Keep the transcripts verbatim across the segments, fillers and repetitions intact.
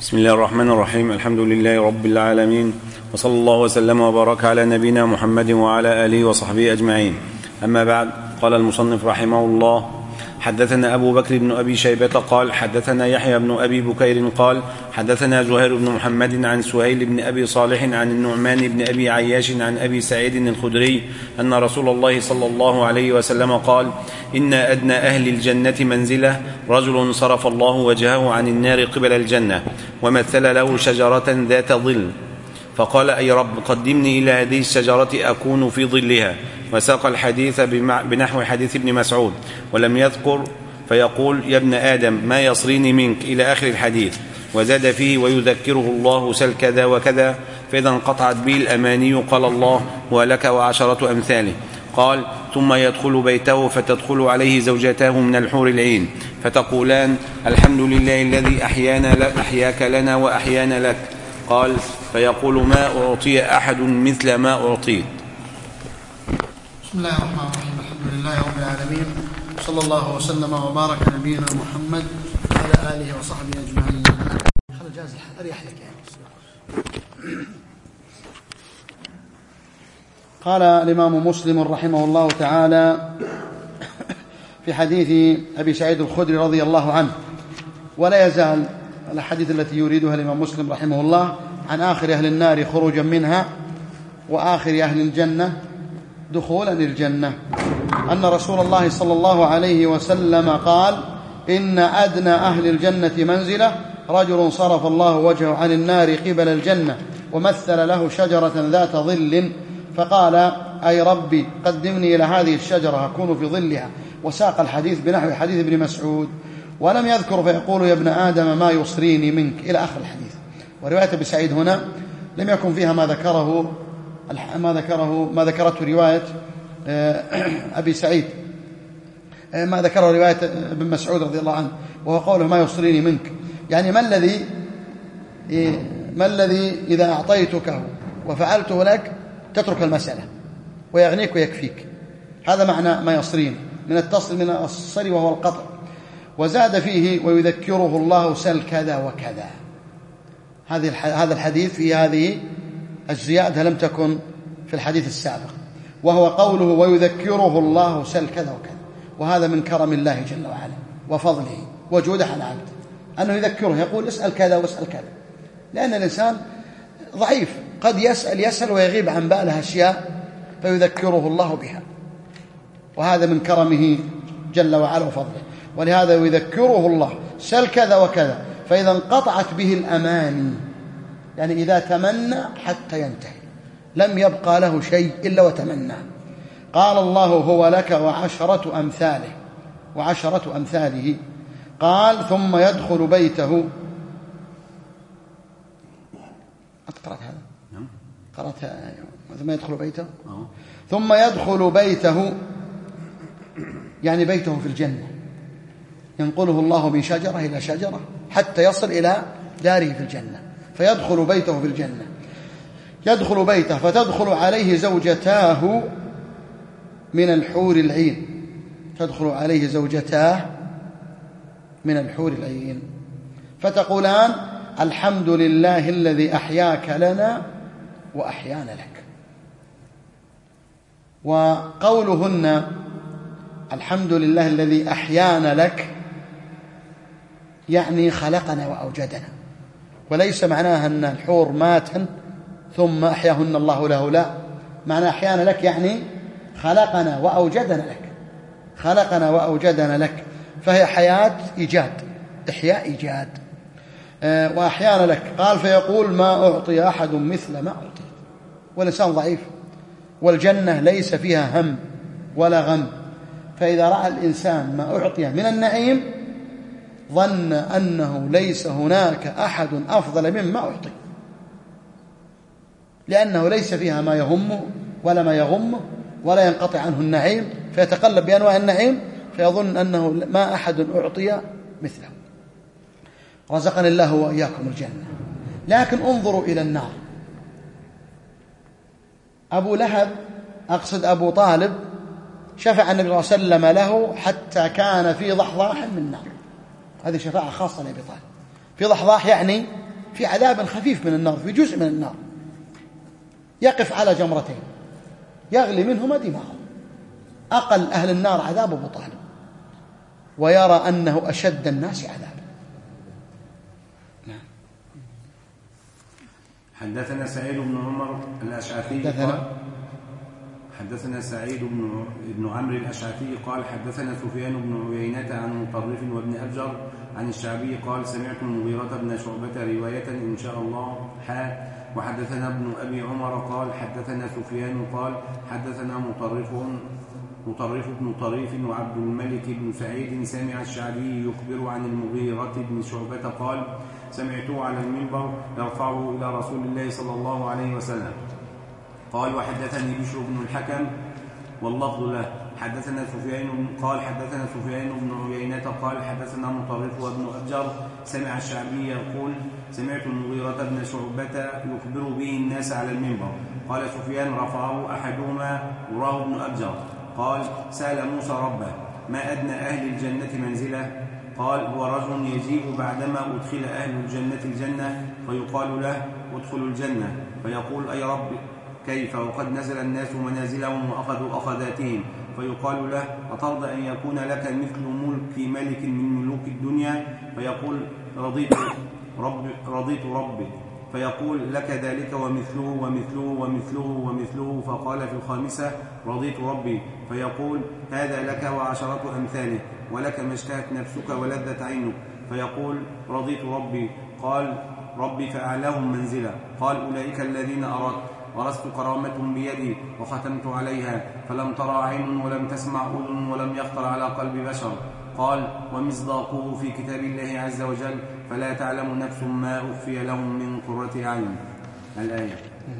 بسم الله الرحمن الرحيم. الحمد لله رب العالمين، وصلى الله وسلم وبارك على نبينا محمد وعلى آله وصحبه أجمعين. أما بعد، قال المصنف رحمه الله: حدثنا أبو بكر بن أبي شيبة قال حدثنا يحيى بن أبي بكير قال حدثنا زهير بن محمد عن سهيل بن أبي صالح عن النعمان بن أبي عياش عن أبي سعيد الخدري أن رسول الله صلى الله عليه وسلم قال: إن أدنى أهل الجنة منزلة رجل صرف الله وجهه عن النار قبل الجنة ومثل له شجرة ذات ظل، فقال: أي رب، قدمني إلى هذه الشجرة أكون في ظلها. وساق الحديث بنحو حديث ابن مسعود ولم يذكر، فيقول: يا ابن آدم، ما يصريني منك، إلى آخر الحديث. وزاد فيه: ويذكره الله سل كذا وكذا، فإذا انقطعت به الأماني قال الله: ولك وعشرة أمثاله. قال: ثم يدخل بيته فتدخل عليه زوجته من الحور العين فتقولان: الحمد لله الذي أحيانا أحياك لنا وأحيانا لك. قال: فيقول: ما أعطي أحد مثل ما أعطيت. بسم الله الرحمن الرحيم. الحمد لله رب العالمين، صلى الله وسلم وبارك على نبينا محمد وعلى آله وصحبه أجمعين. خلي جاز أريح لك يعني. قال الإمام مسلم رحمه الله تعالى في حديث أبي سعيد الخدري رضي الله عنه، ولا يزال الحديث التي يريدها الإمام مسلم رحمه الله عن آخر أهل النار خروجا منها وآخر أهل الجنة دخولا الجنة، أن رسول الله صلى الله عليه وسلم قال: إن أدنى أهل الجنة منزلة رجل صرف الله وجهه عن النار قبل الجنة ومثل له شجرة ذات ظل، فقال: أي ربي، قدمني إلى هذه الشجرة أكون في ظلها. وساق الحديث بنحو حديث ابن مسعود ولم يذكر، فيقول: يا ابن آدم، ما يصريني منك، إلى آخر الحديث. ورواية أبي سعيد هنا لم يكن فيها ما ذكره ما ذكره ما ذكرته رواية أبي سعيد، ما ذكره رواية ابن مسعود رضي الله عنه، وهو قوله: ما يصريني منك، يعني ما الذي ما الذي إذا أعطيتكه وفعلته لك تترك المسألة ويغنيك ويكفيك. هذا معنى ما يصريني، من التصل من الصر وهو القطع. وزاد فيه: ويذكره الله سل كذا وكذا. هذا الحديث في هذه الزيادة لم تكن في الحديث السابق، وهو قوله: ويذكره الله سل كذا وكذا. وهذا من كرم الله جل وعلا وفضله وجوده على عبده، أنه يذكره، يقول: اسأل كذا واسأل كذا، لأن الإنسان ضعيف، قد يسأل يسأل ويغيب عن باله أشياء فيذكره الله بها، وهذا من كرمه جل وعلا وفضله. ولهذا يذكره الله سل كذا وكذا، فإذا انقطعت به الأماني، يعني إذا تمنى حتى ينتهي لم يبقى له شيء إلا وتمنى. قال الله: هو لك وعشرة أمثاله وعشرة أمثاله. قال: ثم يدخل بيته. قرأت هذا؟ قرأت ثم يدخل بيته. ثم يدخل بيته يعني بيته في الجنة، ينقله الله من شجرة إلى شجرة حتى يصل إلى داره في الجنة، فيدخل بيته في الجنة. يدخل بيته فتدخل عليه زوجتاه من الحور العين، تدخل عليه زوجتاه من الحور العين فتقولان: الحمد لله الذي أحياك لنا وأحيانا لك. وقولهن الحمد لله الذي أحيانا لك يعني خلقنا وأوجدنا، وليس معناها أن الحور ماتن ثم أحياهن الله له، لا، معنى أحيانا لك يعني خلقنا وأوجدنا لك، خلقنا وأوجدنا لك، فهي حياة إيجاد، إحياء إيجاد. أه وأحيانا لك. قال: فيقول: ما أعطي أحد مثل ما أعطي. والإنسان ضعيف، والجنة ليس فيها هم ولا غم، فإذا رأى الإنسان ما أعطي من النعيم ظن أنه ليس هناك أحد أفضل مما أعطي، لأنه ليس فيها ما يهمه ولا ما يغمه ولا ينقطع عنه النعيم، فيتقلب بأنواع النعيم فيظن أنه ما أحد أعطي مثله. رزقنا الله وإياكم الجنة. لكن انظروا إلى النار. أبو لهب، أقصد أبو طالب، شفع النبي صلى الله عليه وسلم له حتى كان في ضحضاح من نار. هذه شفاعة خاصة لأبي طالب. في ضحضاح يعني في عذاب خفيف من النار، في جزء من النار، يقف على جمرتين يغلي منهما دماغه، أقل أهل النار عذاب أبو طالب، ويرى أنه أشد الناس عذابا. حدثنا سعيد بن عمر الأشعثي قال حدثنا سعيد بن بن عمرو الأشعثي قال حدثنا سفيان بن عيينة عن مطرف وابن أبجر عن الشعبي قال سمعت المغيرة بن شعبة رواية إن شاء الله حا وحدثنا ابن أبي عمر قال حدثنا سفيان قال حدثنا مطرف مطرف بن طريف وعبد الملك بن سعيد سمع الشعبي يخبر عن المغيرة بن شعبة قال سمعته على المنبر يرفعه إلى رسول الله صلى الله عليه وسلم قال وحدثني بشر بن الحكم واللفظ له حدثنا سفيان قال حدثنا سفيان بن عيينة قال حدثنا مطرف وابن أبجر سمع الشعبي يقول سمعت المغيرة بن شعبة يخبر به الناس على المنبر. قال سفيان رفعه أحدهما وراه ابن أبجر قال سأل موسى ربه ما أدنى أهل الجنة منزله؟ قال هو رجل يجيء بعدما أدخل أهل الجنة الجنة فيقال له ادخلوا الجنة فيقول أي رب كيف وقد نزل الناس منازلهم وأخذوا أخذاتهم فيقال له أترضى أن يكون لك مثل ملك ملك من ملوك الدنيا؟ فيقول رضيت رب رضيت ربي فيقول لك ذلك ومثله ومثله ومثله ومثله فقال في الخامسة رضيت ربي فيقول هذا لك وعشرة أمثاله ولك ما اشتهت نفسك ولذت عينك فيقول رضيت ربي قال ربي فأعلاهم منزلا قال أولئك الذين أردت ورثت كرامتهم بيدي وختمت عليها فلم ترى عين ولم تسمع أذن ولم يخطر على قلب بشر قال ومصداقه في كتاب الله عز وجل فلا تعلم نفس ما أخفي لهم من قرة أعين. الآية.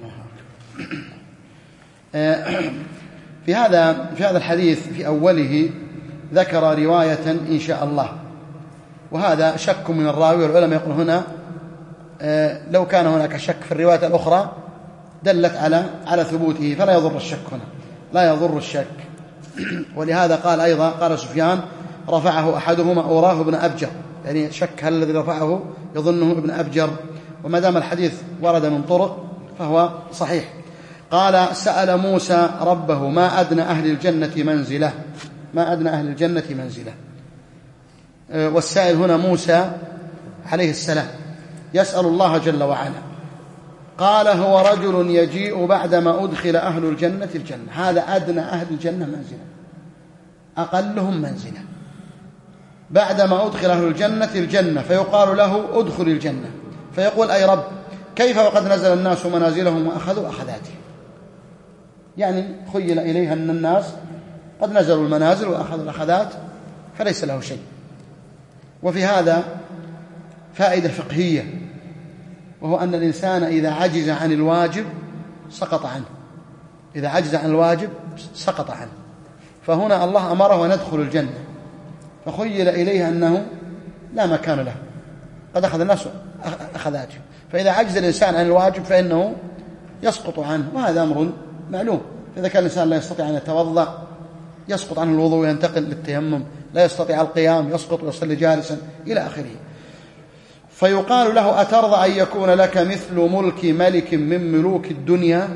في هذا في هذا الحديث في أوله ذكر رواية إن شاء الله، وهذا شك من الراوي، والعلماء يقول هنا لو كان هناك شك في الرواية الأخرى دلت على على ثبوته فلا يضر الشك هنا، لا يضر الشك. ولهذا قال أيضا قال سفيان رفعه أحدهما أوراه ابن أبجر، يعني شك هل الذي رفعه يظنه ابن أبجر، وما دام الحديث ورد من طرق فهو صحيح. قال سأل موسى ربه ما أدنى أهل الجنة منزله، ما أدنى أهل الجنة منزله. والسائل هنا موسى عليه السلام يسأل الله جل وعلا. قال هو رجل يجيء بعدما أدخل أهل الجنة الجنة، هذا أدنى أهل الجنة منزلا، أقلهم منزلا. بعدما أدخل أهل الجنة الجنة فيقال له أدخل الجنة فيقول أي رب كيف وقد نزل الناس منازلهم وأخذوا أخذاتهم، يعني خيل إليها أن الناس قد نزلوا المنازل وأخذوا الأخذات فليس له شيء. وفي هذا فائدة فقهية، وهو أن الإنسان إذا عجز عن الواجب سقط عنه، إذا عجز عن الواجب سقط عنه. فهنا الله أمره أن يدخل الجنة فخيل إليه أنه لا مكان له، قد أخذ الناس أخذاتهم، فإذا عجز الإنسان عن الواجب فإنه يسقط عنه، وهذا أمر معلوم. إذا كان الإنسان لا يستطيع أن يتوضأ يسقط عنه الوضوء وينتقل للتيمم، لا يستطيع القيام يسقط ويصلي جالسا إلى آخره. فيقال له أترضى أن يكون لك مثل ملك ملك من ملوك الدنيا؟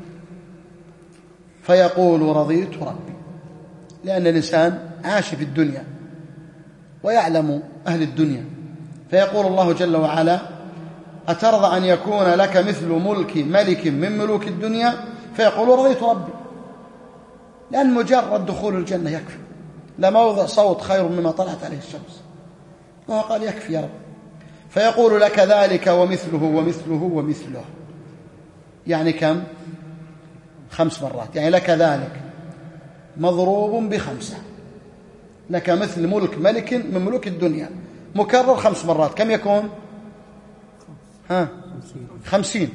فيقول رضيت ربي، لأن الإنسان عاش في الدنيا ويعلم أهل الدنيا. فيقول الله جل وعلا أترضى أن يكون لك مثل ملك ملك من ملوك الدنيا؟ فيقول رضيت ربي، لأن مجرد دخول الجنة يكفي، لموضع صوت خير مما طلعت عليه الشمس، وهو قال يكفي يا رب. فيقول لك ذلك ومثله ومثله ومثله، يعني كم؟ خمس مرات، يعني لك ذلك مضروب بخمسة، لك مثل ملك ملك من ملوك الدنيا مكرر خمس مرات، كم يكون؟ ها خمسين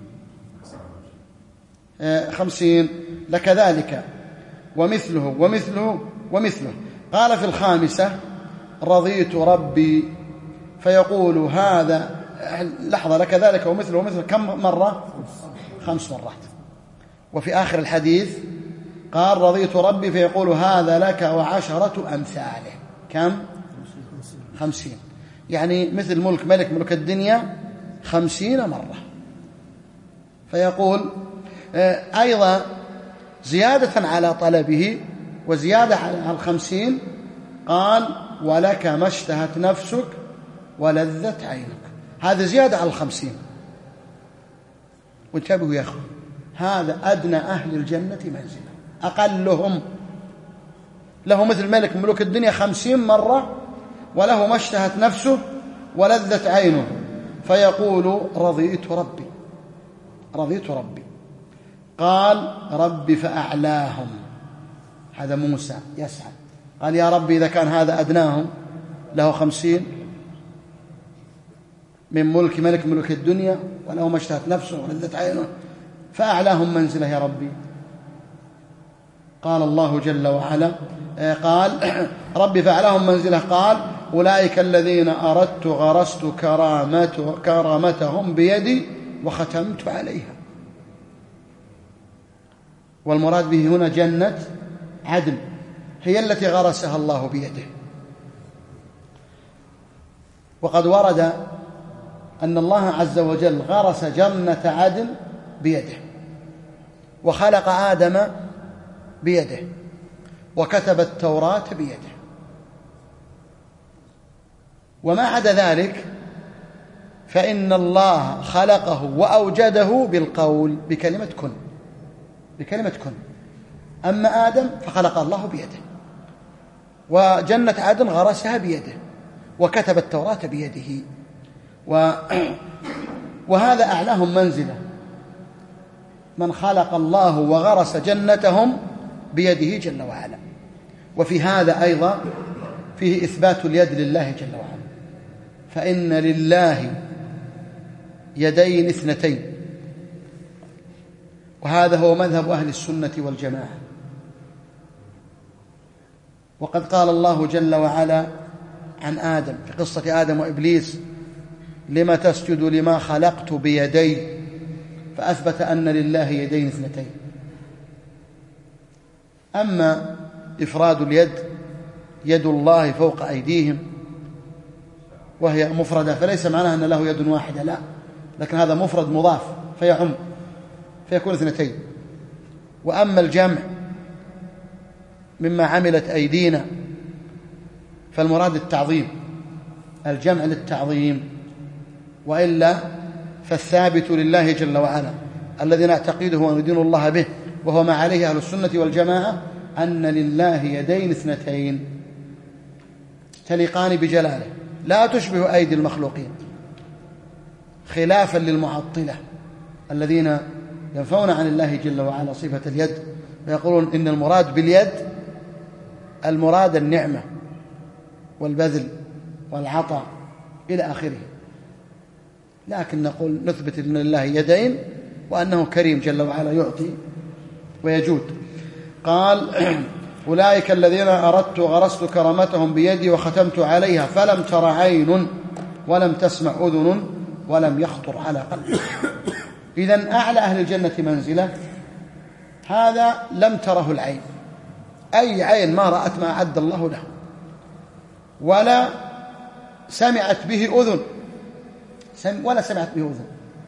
آه خمسين. لك ذلك ومثله ومثله ومثله. قال في الخامسة رضيت ربي، فيقول هذا لحظة لك ذلك ومثله ومثله كم مرة؟ خمس مرات. وفي آخر الحديث قال رضيت ربي فيقول هذا لك وعشرة أمثاله، كم؟ خمسين. يعني مثل ملك ملك ملك الدنيا خمسين مرة. فيقول أيضا زيادة على طلبه وزيادة على الخمسين قال ولك ما اشتهت نفسك ولذت عينك. هذا زيادة على الخمسين. وانتبهوا يا أخوة، هذا أدنى أهل الجنة منزلا، أقلهم له مثل ملك ملوك الدنيا خمسين مرة، وله ما اشتهت نفسه ولذت عينه. فيقول رضيت ربي رضيت ربي. قال ربي فأعلاهم. هذا موسى يسعد، قال يا ربي إذا كان هذا أدناهم له خمسين من ملك ملك ملوك الدنيا وله ما اشتهت نفسه ولذت عينه، فأعلاهم منزله يا ربي. قال الله جل وعلا قال ربي فأعلاهم منزله قال أولئك الذين أردت غرست كرامته كرامتهم بيدي وختمت عليها. والمراد به هنا جنة عدن، هي التي غرسها الله بيده. وقد ورد أن الله عز وجل غرس جنة عدن بيده، وخلق آدم بيده، وكتب التوراة بيده. وما عدا ذلك فإن الله خلقه وأوجده بالقول بكلمة كن بكلمة كن. أما آدم فخلق الله بيده، وجنة عدن غرسها بيده، وكتب التوراة بيده. و... وهذا أعلاهم منزلة، من خلق الله وغرس جنتهم بيده جل وعلا. وفي هذا أيضا فيه إثبات اليد لله جل وعلا، فإن لله يدين اثنتين، وهذا هو مذهب أهل السنة والجماعة. وقد قال الله جل وعلا عن آدم في قصة آدم وإبليس لما تسجد لما خلقت بيدي، فأثبت أن لله يدين اثنتين. أما إفراد اليد يد الله فوق أيديهم وهي مفردة، فليس معناها أن له يد واحدة، لا، لكن هذا مفرد مضاف فيعم فيكون اثنتين. وأما الجمع مما عملت أيدينا فالمراد التعظيم، الجمع للتعظيم، وإلا فالثابت لله جل وعلا الذي نعتقده وندين الله به وهو ما عليه أهل السنة والجماعة، أن لله يدين اثنتين تليقان بجلاله لا تشبه أيدي المخلوقين، خلافا للمعطلة الذين ينفون عن الله جل وعلا صفة اليد، ويقولون إن المراد باليد المراد النعمة والبذل والعطاء إلى آخره. لكن نقول نثبت أن لله يدين وأنه كريم جل وعلا يعطي ويجود. قال أولئك الذين أردت غرست كرامتهم بيدي وختمت عليها فلم تر عين ولم تسمع أذن ولم يخطر على قلب. إذن أعلى أهل الجنة منزلة هذا لم تره العين، أي عين ما رأت ما أعد الله له، ولا سمعت به أذن ولا سمعت به أذن.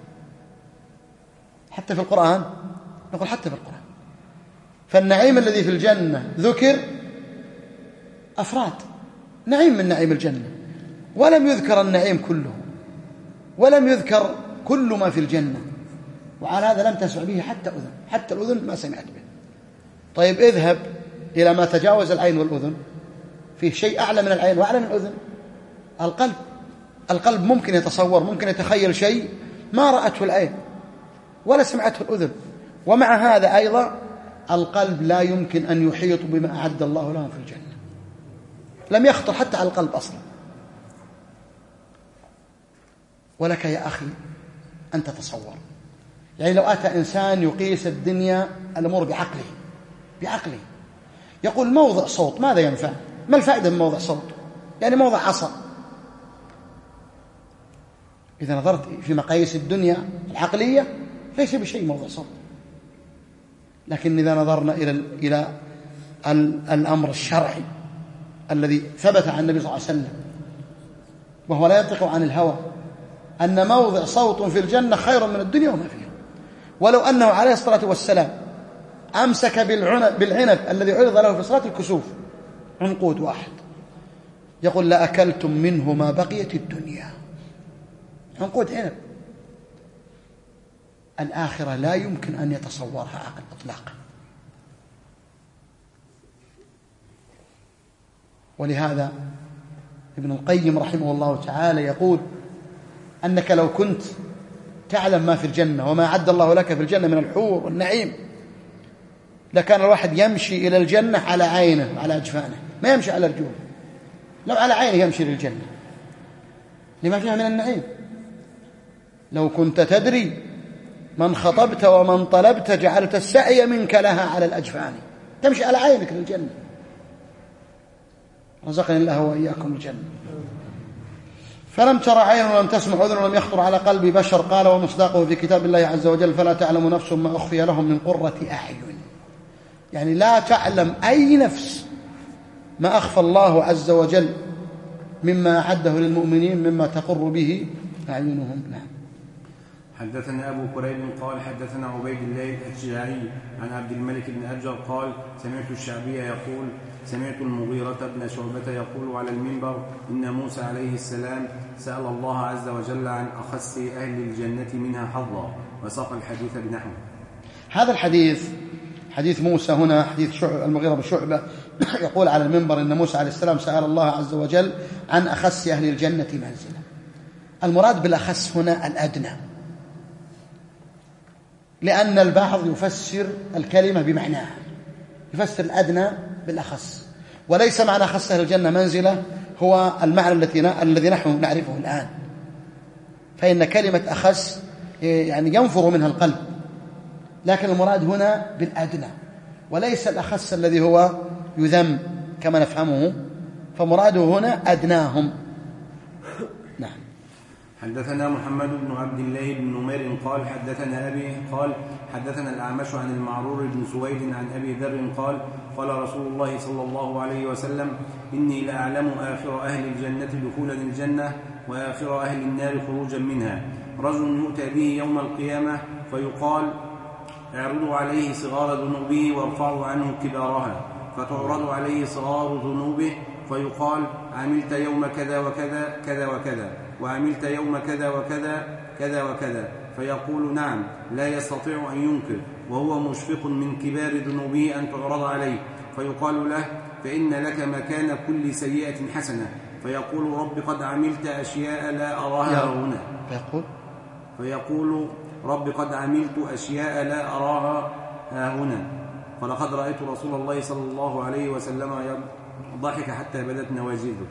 حتى في القرآن نقول حتى في القرآن فالنعيم الذي في الجنة ذكر أفراد نعيم من نعيم الجنة، ولم يذكر النعيم كله، ولم يذكر كل ما في الجنة، وعلى هذا لم تسمع به حتى أذن، حتى الأذن ما سمعت به. طيب اذهب إلى ما تجاوز العين والأذن، فيه شيء أعلى من العين وأعلى من الأذن، القلب. القلب ممكن يتصور، ممكن يتخيل شيء ما رأته العين ولا سمعته الأذن، ومع هذا أيضا القلب لا يمكن أن يحيط بما أعد الله لهم في الجنة، لم يخطر حتى على القلب أصلا. ولك يا أخي أن تتصور، يعني لو أتى إنسان يقيس الدنيا الأمور بعقله بعقله يقول موضع صوت ماذا ينفع؟ ما الفائدة من موضع صوت؟ يعني موضع عصا. إذا نظرت في مقاييس الدنيا العقلية ليس بشيء موضع صوت، لكن إذا نظرنا إلى إلى الأمر الشرعي الذي ثبت عن النبي صلى الله عليه وسلم، وهو لا ينطق عن الهوى أن موضع صوت في الجنة خير من الدنيا وما فيها. ولو أنه عليه الصلاة والسلام أمسك بالعنب الذي عرض له في صلاة الكسوف عنقود واحد، يقول لأكلتم منه ما بقيت الدنيا. عنقود عنب. الآخرة لا يمكن أن يتصورها عقل إطلاقا. ولهذا ابن القيم رحمه الله تعالى يقول أنك لو كنت تعلم ما في الجنة وما أعد الله لك في الجنة من الحور والنعيم لكان الواحد يمشي إلى الجنة على عينه وعلى أجفانه، ما يمشي على رجوله، لو على عينه يمشي للجنة لما فيها من النعيم. لو كنت تدري من خطبت ومن طلبت جعلت السعي منك لها على الأجفان، تمشي على عينك للجنة. رزقني الله وإياكم الجنة. فلم تر عين ولم تسمع أذن ولم يخطر على قلب بشر. قال ومصداقه في كتاب الله عز وجل فلا تعلم نفس ما أخفي لهم من قرة أعين. يعني لا تعلم أي نفس ما أخفى الله عز وجل مما أعده للمؤمنين مما تقر به أعينهم. نعم. حدثنا أبو كريب قال حدثنا عبيد الله الشجاعي عن عبد الملك بن أجر قال سمعت الشعبي يقول سمعت المغيرة بن شعبة يقول على المنبر إن موسى عليه السلام سأل الله عز وجل عن أخس أهل الجنة منها حظا، وساق الحديث بنحوه. هذا الحديث حديث موسى هنا حديث المغيرة بن شعبة يقول على المنبر إن موسى عليه السلام سأل الله عز وجل عن أخس أهل الجنة منزلا. المراد بالأخس هنا الأدنى، لأن البعض يفسر الكلمة بمعناها، يفسر الأدنى بالأخس، وليس معنى أخس أهل الجنة منزلة هو المعنى الذي نحن نعرفه الآن. فإن كلمة أخس يعني ينفر منها القلب، لكن المراد هنا بالأدنى، وليس الأخس الذي هو يذم كما نفهمه، فمراده هنا أدناهم. نعم. حدثنا محمد بن عبد الله بن نمير قال حدثنا أبي قال حدثنا الأعمش عن المعرور بن سويد عن أبي ذر قال قال رسول الله صلى الله عليه وسلم إني لأعلم آخر أهل الجنة دخولا الجنة وآخر أهل النار خروجا منها. رجل يؤتى به يوم القيامة فيقال اعرضوا عليه صغار ذنوبه وارفعوا عنه كبارها، فتعرض عليه صغار ذنوبه فيقال عملت يوم كذا وكذا كذا وكذا وعملت يوم كذا وكذا كذا وكذا، فيقول نعم، لا يستطيع أن ينكر وهو مشفق من كبار ذنوبه أن تعرض عليه، فيقال له فإن لك مكان كل سيئة حسنة، فيقول رب قد عملت أشياء لا أراها هنا فيقول فيقول رب قد عملت أشياء لا أراها هنا فلقد رأيت رسول الله صلى الله عليه وسلم ضحك حتى بدت نواجذه.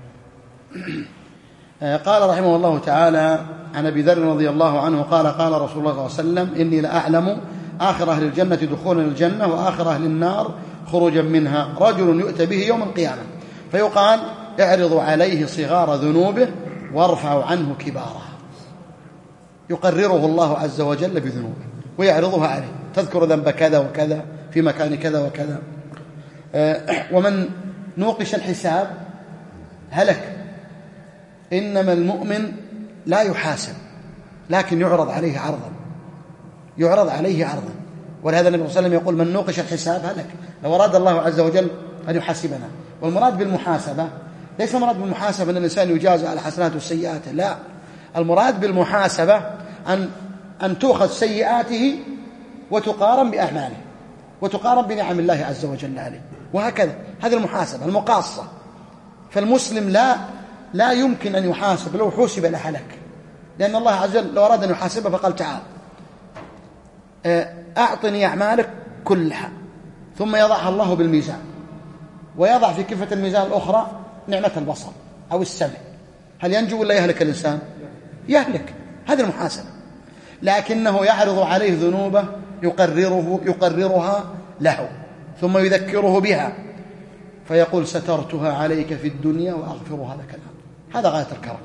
قال رحمه الله تعالى عن أبي ذر رضي الله عنه قال قال رسول الله صلى الله عليه وسلم إني لأعلم آخر أهل الجنة دخولا الجنة وآخر أهل النار خروجا منها. رجل يؤتى به يوم القيامة فيقال اعرضوا عليه صغار ذنوبه وارفعوا عنه كبارها. يقرره الله عز وجل بذنوبه ويعرضها عليه، تذكر ذنب كذا وكذا في مكان كذا وكذا. ومن نوقش الحساب هلك. إنما المؤمن لا يحاسب لكن يعرض عليه عرضا، يعرض عليه عرضا. ولهذا النبي صلى الله عليه وسلم يقول من نوقش الحساب هلك. لو أراد الله عز وجل أن يحاسبنا. والمراد بالمحاسبة ليس المراد بالمحاسبة أن الإنسان يجازى على حسناته وسيئاته، لا، المراد بالمحاسبة أن أن تؤخذ سيئاته وتقارن بأعماله وتقارن بنعم الله عز وجل عليه، وهكذا. هذه المحاسبة المقاصة. فالمسلم لا لا يمكن أن يحاسب، لو حوسب لهلك، لأن الله عز وجل لو أراد أن يحاسبه فقال تعال أعطني أعمالك كلها، ثم يضعها الله بالميزان ويضع في كفة الميزان الأخرى نعمة البصر أو السمع. هل ينجو ولا يهلك الإنسان؟ يهلك. هذه المحاسبة. لكنه يعرض عليه ذنوبه يقرره يقررها له ثم يذكره بها فيقول سترتها عليك في الدنيا وأغفرها لك الآن. هذا غاية الكرم.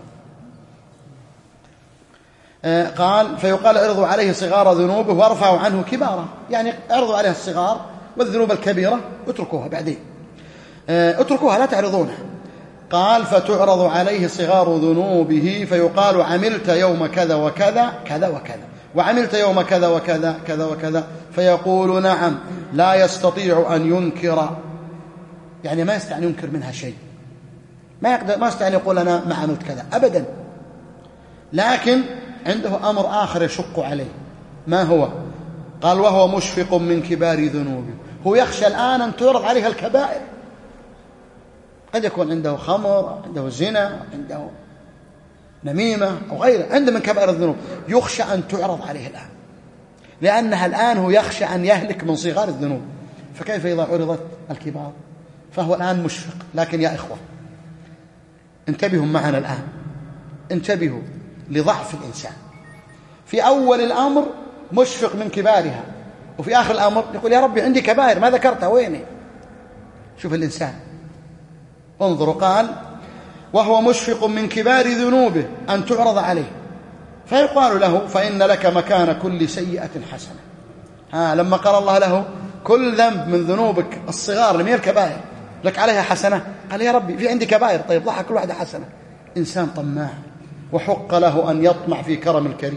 آه قال فيقال اعرضوا عليه صغار ذنوبه وارفعوا عنه كبارا، يعني اعرضوا عليه الصغار والذنوب الكبيرة اتركوها بعدين، آه اتركوها لا تعرضونها. قال فتعرض عليه صغار ذنوبه فيقال عملت يوم كذا وكذا كذا وكذا، وعملت يوم كذا وكذا كذا وكذا، فيقول نعم، لا يستطيع أن ينكر، يعني ما يستطيع أن ينكر منها شيء، ما يقدر ما يستطيع أن يقول أنا ما عملت كذا أبدا، لكن عنده أمر آخر يشق عليه. ما هو؟ قال وهو مشفق من كبار ذنوبه، هو يخشى الآن أن تعرض عليه الكبائر، قد يكون عنده خمر، عنده زنا، عنده نميمة أو غيره، عنده من كبائر الذنوب، يخشى أن تعرض عليه الآن، لأنها الآن هو يخشى أن يهلك من صغار الذنوب، فكيف إذا عرضت الكبار؟ فهو الآن مشفق. لكن يا إخوة انتبهوا معنا الآن، انتبهوا لضعف الإنسان، في أول الأمر مشفق من كبارها، وفي آخر الأمر يقول يا ربي عندي كبائر ما ذكرتها، ويني؟ شوف الإنسان، انظروا، قال وهو مشفق من كبار ذنوبه أن تعرض عليه، فيقال له فإن لك مكان كل سيئة حسنة. ها لما قال الله له كل ذنب من ذنوبك الصغار اللي هي الكبائر لك عليها حسنة، قال يا ربي في عندي كبائر، طيب ضحك كل واحدة حسنة. إنسان طماع، وحق له أن يطمع في كرم الكريم.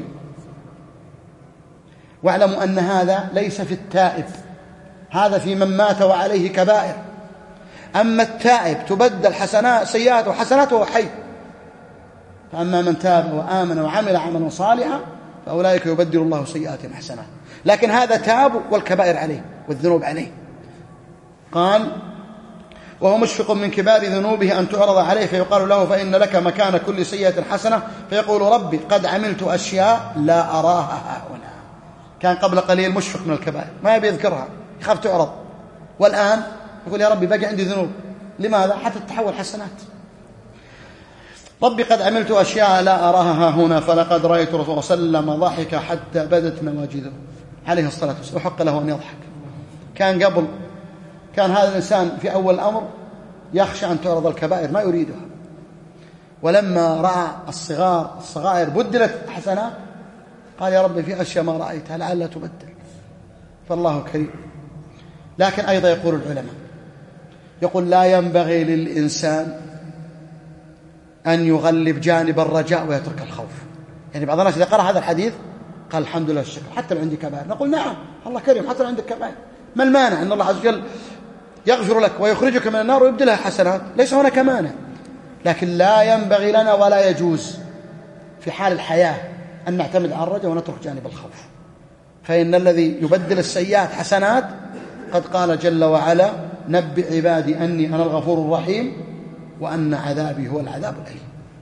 واعلموا أن هذا ليس في التائب، هذا في من مات وعليه كبائر. أما التائب تبدل حسنات سيئات وحسنات وهو حي، فأما من تاب وآمن وعمل عملا صالحا فأولئك يبدل الله سيئاتهم حسنات، لكن هذا تاب والكبائر عليه والذنوب عليه. قال وهو مشفق من كبار ذنوبه أن تعرض عليه، فيقال له فإن لك مكان كل سيئة حسنة، فيقول ربي قد عملت أشياء لا أراها هاهنا. كان قبل قليل مشفق من الكبائر ما يبي يذكرها، يخاف تعرض، والآن يقول يا ربي بقي عندي ذنوب، لماذا؟ حتى تتحول حسنات. ربي قد عملت أشياء لا أراها ها هنا، فلقد رأيت رسول الله صلى الله عليه وسلم ضحك حتى بدت نواجذه عليه الصلاة والسلام، وحق له أن يضحك. كان قبل كان هذا الإنسان في أول الأمر يخشى أن تعرض الكبائر ما يريدها، ولما رأى الصغار الصغائر بدلت حسنات قال يا ربي في أشياء ما رأيتها لعلها تبدل، فالله كريم. لكن أيضا يقول العلماء، يقول لا ينبغي للإنسان أن يغلب جانب الرجاء ويترك الخوف. يعني بعض الناس إذا قرأ هذا الحديث قال الحمد لله الشكر حتى لو عندي كبائر، نقول نعم الله كريم حتى لو عندك كبائر، ما المانع أن الله عز وجل يغفر لك ويخرجك من النار ويبدلها حسنات، ليس هناك مانع. لكن لا ينبغي لنا ولا يجوز في حال الحياة أن نعتمد على الرجاء ونترك جانب الخوف، فإن الذي يبدل السيئات حسنات قد قال جل وعلا نبئ عبادي أني أنا الغفور الرحيم وأن عذابي هو العذاب الأليم.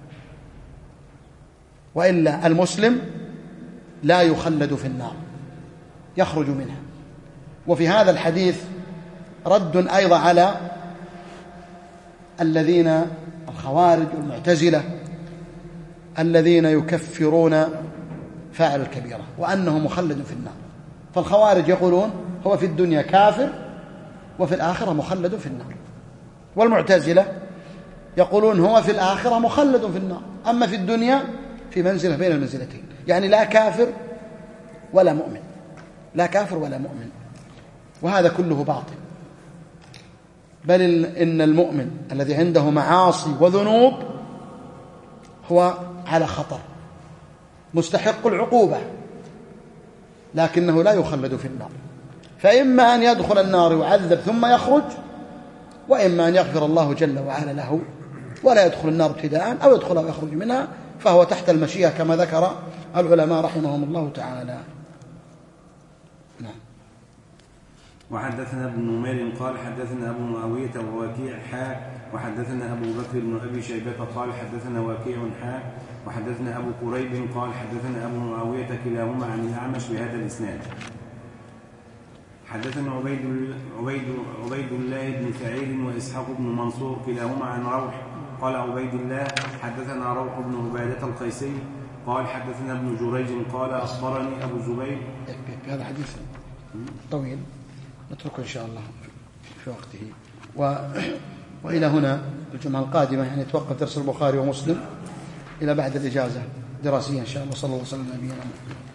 وإلا المسلم لا يخلد في النار، يخرج منها. وفي هذا الحديث رد أيضا على الذين الخوارج والمعتزلة الذين يكفرون فاعل الكبيرة وأنه مخلد في النار. فالخوارج يقولون هو في الدنيا كافر وفي الآخرة مخلد في النار، والمعتزلة يقولون هو في الآخرة مخلد في النار، أما في الدنيا في منزلة بين المنزلتين، يعني لا كافر ولا مؤمن، لا كافر ولا مؤمن. وهذا كله باطل، بل إن المؤمن الذي عنده معاصي وذنوب هو على خطر مستحق العقوبة، لكنه لا يخلد في النار، فإما أن يدخل النار ويعذب ثم يخرج، وإما أن يغفر الله جل وعلا له ولا يدخل النار ابتداء أو يدخلها ويخرج منها، فهو تحت المشيئة كما ذكر العلماء رحمهم الله تعالى. نعم. وحدثنا ابن نمير قال حدثنا أبو معاوية ووكيع حاء وحدثنا أبو بكر بن أبي شيبة قال حدثنا وكيع حاء وحدثنا أبو قريب قال حدثنا أبو معاوية كلاهما عن الأعمش بهذا الإسناد. حدثنا عبيد عبيد عبيد الله بن سعيد وإسحاق بن منصور كلاهما عن روح قال عبيد الله حدثنا روح بن عبادة القيسي قال حدثنا ابن جريج قال أخبرني أبو الزبير. هذا حديث طويل نتركه إن شاء الله في وقته. و... وإلى هنا الجمعة القادمة يعني توقف درس البخاري ومسلم إلى بعد الإجازة دراسية إن شاء الله. صلى الله عليه وسلم نبينا محمد.